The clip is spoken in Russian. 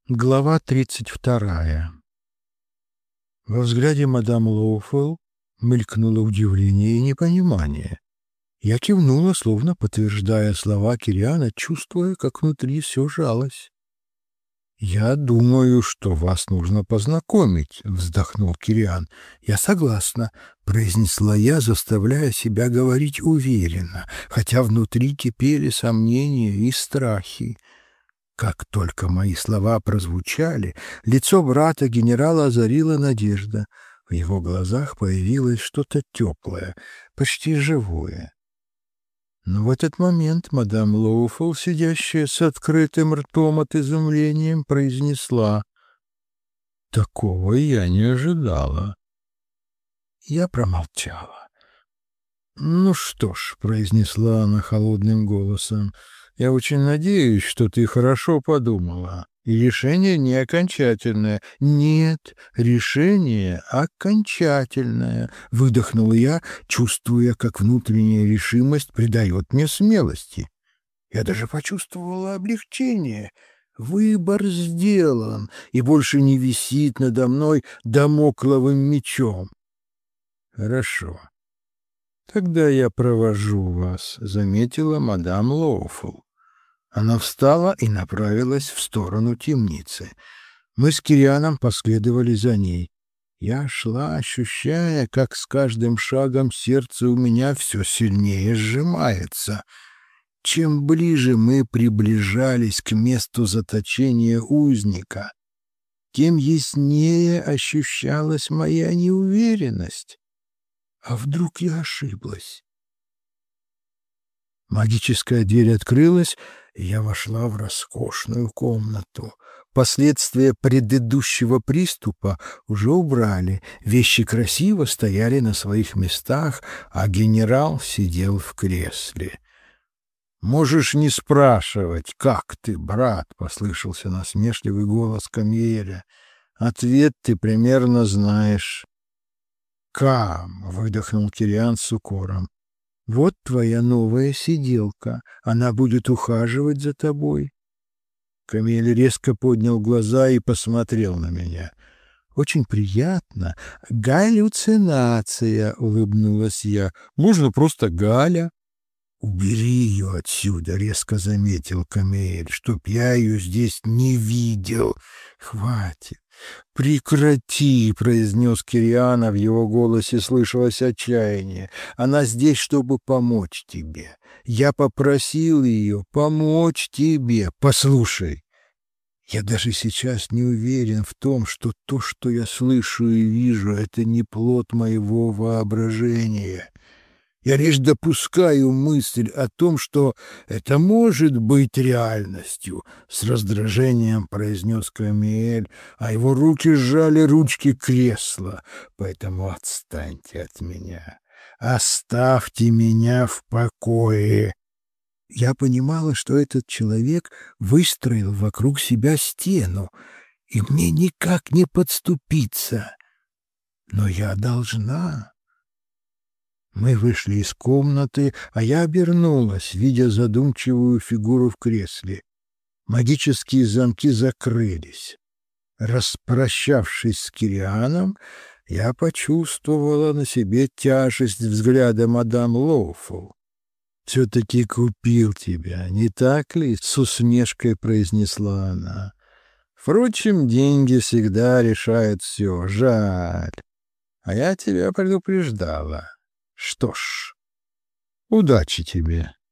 Глава 32. Во взгляде мадам Лоуфелл мелькнуло удивление и непонимание. Я кивнула, словно подтверждая слова Кириана, чувствуя, как внутри все жалось. «Я думаю, что вас нужно познакомить», — вздохнул Кириан. «Я согласна», — произнесла я, заставляя себя говорить уверенно, хотя внутри кипели сомнения и страхи. Как только мои слова прозвучали, лицо брата генерала озарила надежда. В его глазах появилось что-то теплое, почти живое. Но в этот момент мадам Лоуфелл, сидящая с открытым ртом от изумления, произнесла: «Такого я не ожидала». Я промолчала. «Ну что ж», — произнесла она холодным голосом, — «я очень надеюсь, что ты хорошо подумала. И решение не окончательное». «Нет, решение окончательное», — выдохнул я, чувствуя, как внутренняя решимость придает мне смелости. Я даже почувствовала облегчение. Выбор сделан, и больше не висит надо мной дамокловым мечом. «Хорошо. Тогда я провожу вас», — заметила мадам Лоуфелл. Она встала и направилась в сторону темницы. Мы с Кирианом последовали за ней. Я шла, ощущая, как с каждым шагом сердце у меня все сильнее сжимается. Чем ближе мы приближались к месту заточения узника, тем яснее ощущалась моя неуверенность. А вдруг я ошиблась? Магическая дверь открылась, и я вошла в роскошную комнату. Последствия предыдущего приступа уже убрали, вещи красиво стояли на своих местах, а генерал сидел в кресле. «Можешь не спрашивать, как ты, брат?» — послышался насмешливый голос Камиэля. «Ответ ты примерно знаешь». «Кам!» — выдохнул Кириан с укором. «Вот твоя новая сиделка. Она будет ухаживать за тобой». Камиль резко поднял глаза и посмотрел на меня. «Очень приятно. Галлюцинация», — улыбнулась я. «Можно просто Галя». «Убери ее отсюда», — резко заметил Камиль, — «чтоб я ее здесь не видел. Хватит». «Прекрати», — произнес Кириан, а в его голосе слышалось отчаяние. «Она здесь, чтобы помочь тебе. Я попросил ее помочь тебе. Послушай, я даже сейчас не уверен в том, что то, что я слышу и вижу, это не плод моего воображения. Я лишь допускаю мысль о том, что это может быть реальностью», — с раздражением произнес Камиэль, а его руки сжали ручки кресла. «Поэтому отстаньте от меня. Оставьте меня в покое». Я понимала, что этот человек выстроил вокруг себя стену, и мне никак не подступиться. Но я должна. Мы вышли из комнаты, а я обернулась, видя задумчивую фигуру в кресле. Магические замки закрылись. Распрощавшись с Кирианом, я почувствовала на себе тяжесть взгляда мадам Лоуфелл. «Все-таки купил тебя, не так ли?» — с усмешкой произнесла она. «Впрочем, деньги всегда решают все. Жаль. А я тебя предупреждала. Что ж, удачи тебе».